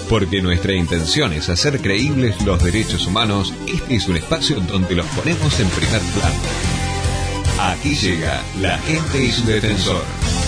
Porque nuestra intención es hacer creíbles los derechos humanos, este es un espacio donde los ponemos en primer plano. Aquí llega La Gente y su Defensor,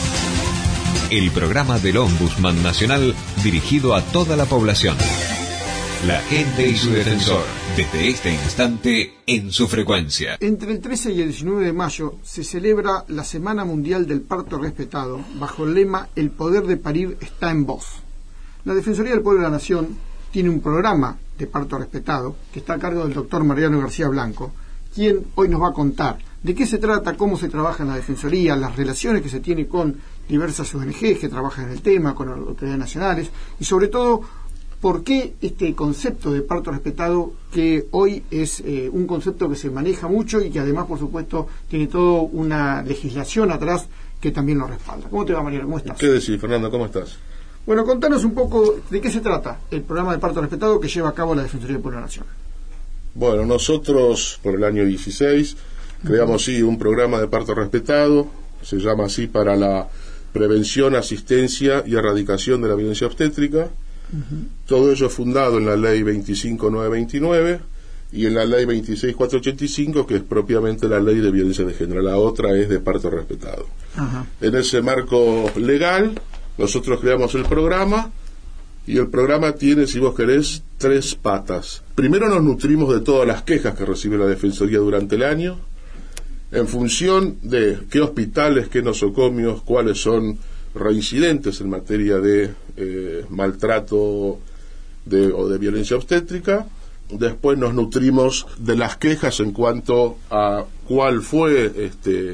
el programa del Ombudsman Nacional dirigido a toda la población. La Gente y su Defensor, desde este instante en su frecuencia. Entre el 13 y el 19 de mayo se celebra la Semana Mundial del Parto Respetado, bajo el lema El poder de parir está en vos. La Defensoría del Pueblo de la Nación tiene un programa de parto respetado que está a cargo del doctor Mariano García Blanco, quien hoy nos va a contar de qué se trata, cómo se trabaja en la Defensoría, las relaciones que se tiene con diversas ONG que trabajan en el tema, con autoridades nacionales, y sobre todo, por qué este concepto de parto respetado, que hoy es un concepto que se maneja mucho y que además, por supuesto, tiene toda una legislación atrás que también lo respalda. ¿Cómo te va, Mariano? ¿Cómo estás? ¿Qué decís, Fernando? ¿Cómo estás? Bueno, contanos un poco de qué se trata el programa de parto respetado que lleva a cabo la Defensoría del Pueblo de la Nación. Bueno, nosotros por el año 16 creamos un programa de parto respetado, se llama así para la prevención, asistencia y erradicación de la violencia obstétrica. Todo ello fundado en la ley 25929 y en la ley 26485, que es propiamente la ley de violencia de género. La otra es de parto respetado. En ese marco legal nosotros creamos el programa, y el programa tiene, si vos querés, 3 patas. Primero nos nutrimos de todas las quejas que recibe la Defensoría durante el año, en función de qué hospitales, qué nosocomios, cuáles son reincidentes en materia de maltrato o de violencia obstétrica. Después nos nutrimos de las quejas en cuanto a cuál fue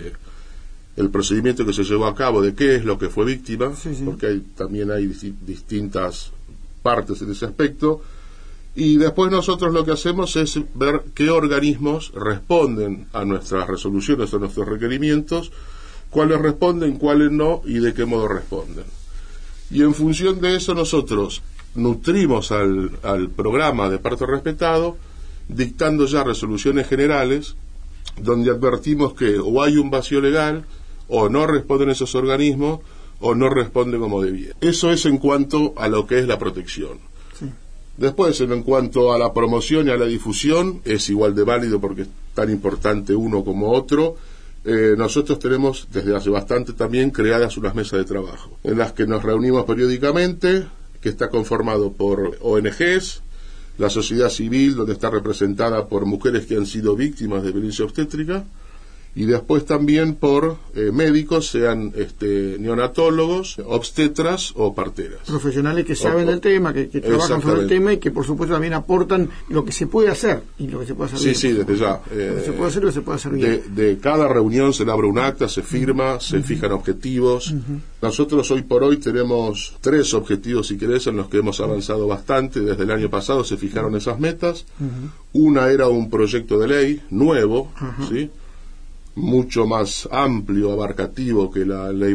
el procedimiento que se llevó a cabo, de qué es lo que fue víctima, porque también hay distintas partes en ese aspecto. Y después nosotros lo que hacemos es ver qué organismos responden a nuestras resoluciones, a nuestros requerimientos, cuáles responden, cuáles no, y de qué modo responden. Y en función de eso nosotros nutrimos al programa de parto respetado, dictando ya resoluciones generales, donde advertimos que o hay un vacío legal, o no responden esos organismos, o no responden como debía. Eso es en cuanto a lo que es la protección. Después, en cuanto a la promoción y a la difusión, es igual de válido porque es tan importante uno como otro. Nosotros tenemos desde hace bastante también creadas unas mesas de trabajo, en las que nos reunimos periódicamente, que está conformado por ONGs, la sociedad civil, donde está representada por mujeres que han sido víctimas de violencia obstétrica, y después también por médicos, sean neonatólogos, obstetras o parteras. Profesionales que saben del tema, que trabajan sobre el tema y que por supuesto también aportan lo que se puede hacer y lo que se puede hacer bien. Sí, desde ya. Lo que se puede hacer y lo que se puede hacer bien. De cada reunión se abre un acta, se firma, se fijan objetivos. Nosotros hoy por hoy tenemos 3 objetivos, si querés, en los que hemos avanzado bastante. Desde el año pasado se fijaron esas metas. Una era un proyecto de ley nuevo, ¿sí?, mucho más amplio, abarcativo que la ley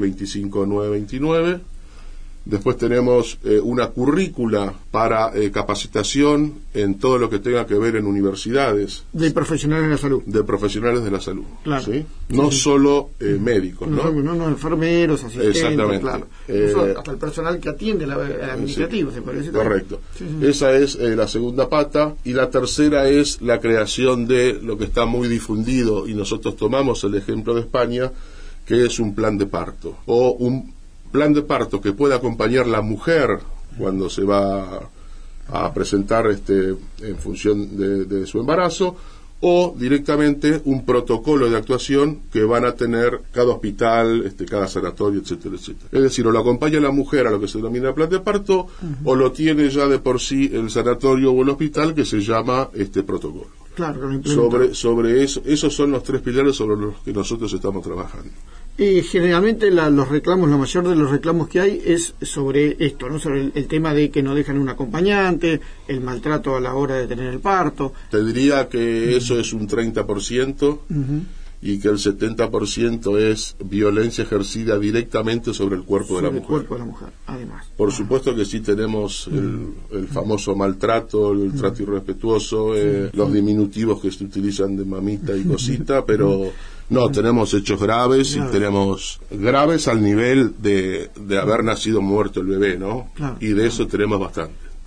25929. Después tenemos una currícula para capacitación en todo lo que tenga que ver en universidades. De profesionales de la salud. De profesionales de la salud. Claro. ¿Sí? No solo médicos, ¿no? No, enfermeros, asistentes. Exactamente. Claro. Hasta el personal que atiende el administrativo, se puede decir. Correcto. Esa es la segunda pata. Y la tercera es la creación de lo que está muy difundido, y nosotros tomamos el ejemplo de España, que es un plan de parto, o un plan de parto que pueda acompañar la mujer cuando se va a presentar en función de su embarazo, o directamente un protocolo de actuación que van a tener cada hospital, cada sanatorio, etcétera, etcétera. Es decir, o lo acompaña la mujer a lo que se denomina plan de parto, o lo tiene ya de por sí el sanatorio o el hospital, que se llama protocolo. Claro, sobre eso, esos son los 3 pilares sobre los que nosotros estamos trabajando. Y generalmente los reclamos, la mayor de los reclamos que hay es sobre esto, ¿no? Sobre el tema de que no dejan un acompañante, el maltrato a la hora de tener el parto. Te diría que eso es un 30%, y que el 70% es violencia ejercida directamente sobre el cuerpo de la mujer. El cuerpo de la mujer, además. Por supuesto que sí tenemos el famoso maltrato, el trato irrespetuoso, los diminutivos que se utilizan de mamita y cosita, pero no, tenemos hechos graves, y tenemos graves al nivel de haber nacido muerto el bebé, ¿no? Y de eso tenemos bastante.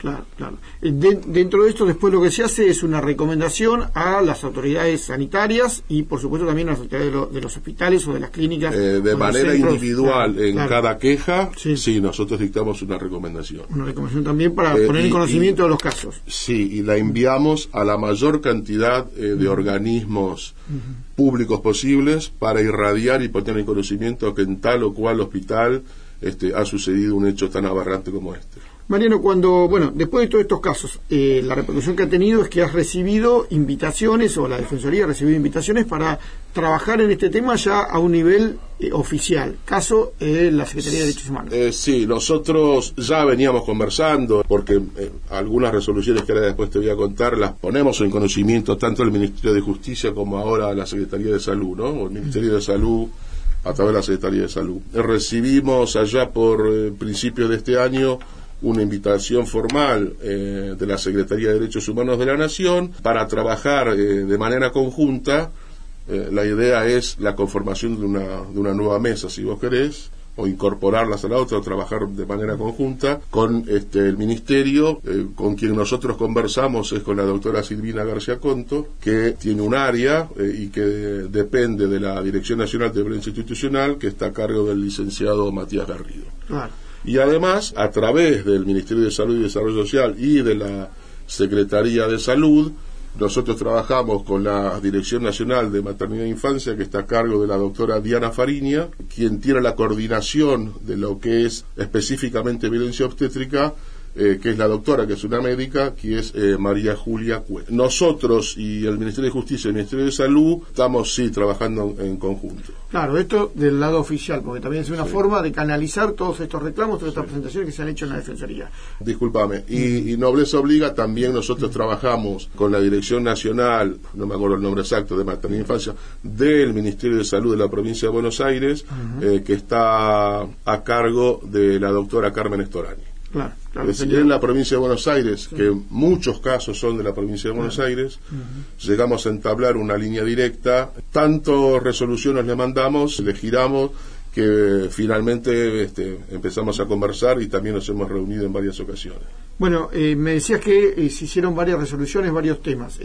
Claro. Dentro de esto, después lo que se hace es una recomendación a las autoridades sanitarias y, por supuesto, también a las autoridades de los hospitales o de las clínicas. De manera individual, cada queja, sí, nosotros dictamos una recomendación. Una recomendación también para poner en conocimiento de los casos. Sí, y la enviamos a la mayor cantidad de organismos públicos posibles para irradiar y poner en conocimiento que en tal o cual hospital ha sucedido un hecho tan aberrante como este. Mariano, después de todos estos casos, la repercusión que ha tenido es que has recibido invitaciones, o la Defensoría ha recibido invitaciones para trabajar en este tema ya a un nivel oficial, caso la Secretaría de Derechos Humanos. Sí, nosotros ya veníamos conversando, porque algunas resoluciones que ahora después te voy a contar, las ponemos en conocimiento tanto el Ministerio de Justicia como ahora la Secretaría de Salud, ¿no? O el Ministerio de Salud a través de la Secretaría de Salud. Recibimos allá por principios de este año una invitación formal de la Secretaría de Derechos Humanos de la Nación para trabajar de manera conjunta. La idea es la conformación de una nueva mesa, si vos querés, o incorporarlas a la otra, o trabajar de manera conjunta con el Ministerio. Con quien nosotros conversamos es con la doctora Silvina García Conto, que tiene un área y que depende de la Dirección Nacional de Violencia Institucional, que está a cargo del licenciado Matías Garrido. Claro. Y además, a través del Ministerio de Salud y Desarrollo Social y de la Secretaría de Salud, nosotros trabajamos con la Dirección Nacional de Maternidad e Infancia, que está a cargo de la doctora Diana Fariña, quien tiene la coordinación de lo que es específicamente violencia obstétrica, que es la doctora, que es una médica, que es María Julia Cue. Nosotros y el Ministerio de Justicia y el Ministerio de Salud estamos, trabajando en conjunto. Claro, esto del lado oficial, porque también es una forma de canalizar todos estos reclamos, todas estas presentaciones que se han hecho en la Defensoría. Discúlpame, y nobleza obliga, también nosotros trabajamos con la Dirección Nacional, no me acuerdo el nombre exacto, de Maternidad e Infancia, del Ministerio de Salud de la Provincia de Buenos Aires, que está a cargo de la doctora Carmen Estorani. Claro, en la provincia de Buenos Aires, que muchos casos son de la provincia de Buenos Aires, llegamos a entablar una línea directa, tanto resoluciones le mandamos, le giramos, que finalmente empezamos a conversar y también nos hemos reunido en varias ocasiones. Bueno, me decías que se hicieron varias resoluciones, varios temas,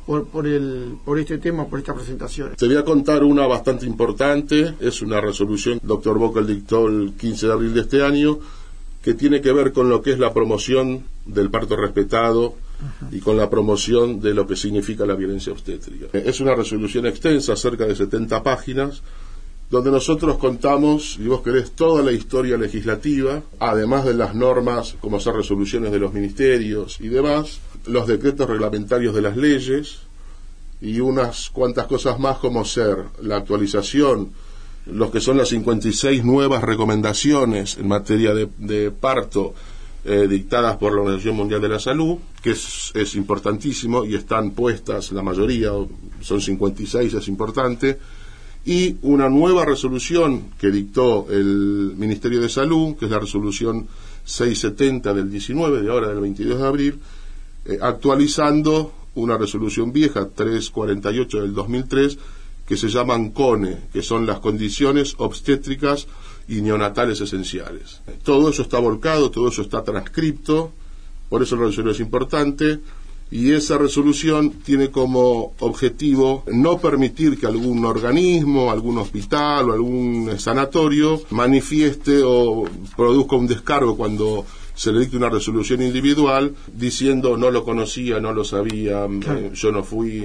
por este tema, por estas presentaciones. Te voy a contar una bastante importante, es una resolución que el doctor Boca dictó el 15 de abril de este año, que tiene que ver con lo que es la promoción del parto respetado y con la promoción de lo que significa la violencia obstétrica. Es una resolución extensa, cerca de 70 páginas, donde nosotros contamos, si vos querés, toda la historia legislativa, además de las normas, como son resoluciones de los ministerios y demás, los decretos reglamentarios de las leyes y unas cuantas cosas más, como ser la actualización, los que son las 56 nuevas recomendaciones en materia de parto dictadas por la Organización Mundial de la Salud, que es importantísimo, y están puestas la mayoría, son 56, es importante, y una nueva resolución que dictó el Ministerio de Salud, que es la resolución 670 del 19, de ahora del 22 de abril, actualizando una resolución vieja, 348 del 2003, que se llaman CONE, que son las condiciones obstétricas y neonatales esenciales. Todo eso está volcado, todo eso está transcripto, por eso la resolución es importante, y esa resolución tiene como objetivo no permitir que algún organismo, algún hospital o algún sanatorio manifieste o produzca un descargo cuando se le dicta una resolución individual diciendo no lo conocía, no lo sabía, yo no fui.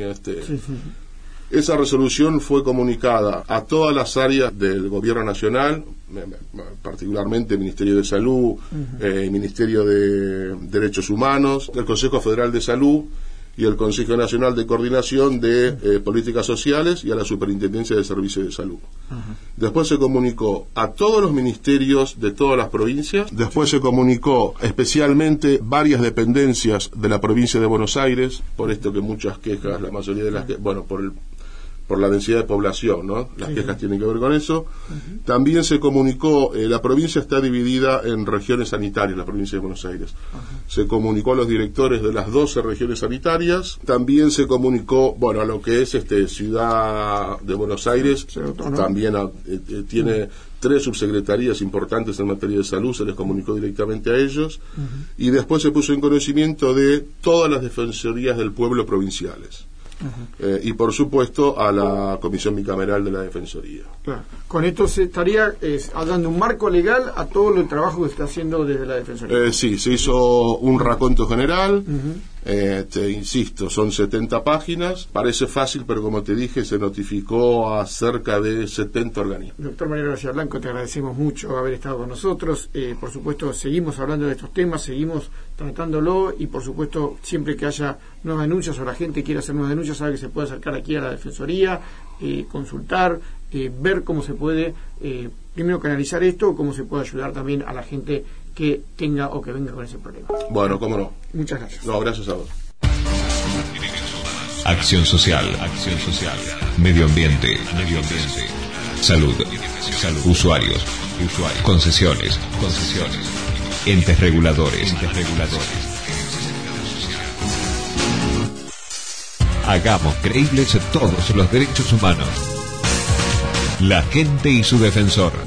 Esa resolución fue comunicada a todas las áreas del Gobierno Nacional, particularmente Ministerio de Salud, Ministerio de Derechos Humanos, el Consejo Federal de Salud y el Consejo Nacional de Coordinación de Políticas Sociales y a la Superintendencia de Servicios de Salud. Después se comunicó a todos los ministerios de todas las provincias, después se comunicó especialmente varias dependencias de la provincia de Buenos Aires, por esto que muchas quejas, la mayoría de las quejas, por la densidad de población, ¿no? Las Sí. quejas tienen que ver con eso. También se comunicó, la provincia está dividida en regiones sanitarias, la provincia de Buenos Aires. Se comunicó a los directores de las 12 regiones sanitarias. También se comunicó, bueno, a lo que es Ciudad de Buenos Aires, Sí, autónomo. también tiene 3 subsecretarías importantes en materia de salud, se les comunicó directamente a ellos, y después se puso en conocimiento de todas las defensorías del pueblo provinciales. Y por supuesto a la Comisión Bicameral de la Defensoría. Claro. Con esto se estaría dando un marco legal a todo el trabajo que se está haciendo desde la Defensoría. Sí, se hizo un raconto general. Te insisto, son 70 páginas. Parece fácil, pero como te dije, se notificó a cerca de 70 organismos. Doctor Mariano García Blanco, te agradecemos mucho haber estado con nosotros. Por supuesto, seguimos hablando de estos temas, seguimos tratándolo, y por supuesto, siempre que haya nuevas denuncias o la gente quiera hacer nuevas denuncias, sabe que se puede acercar aquí a la Defensoría, consultar, ver cómo se puede primero canalizar esto, o cómo se puede ayudar también a la gente que tenga o que venga con ese problema. Bueno, cómo no. Muchas gracias. No, gracias a vos. Acción social. Medio ambiente. Salud. Usuarios. Concesiones. Entes reguladores. Hagamos creíbles todos los derechos humanos. La gente y su defensor.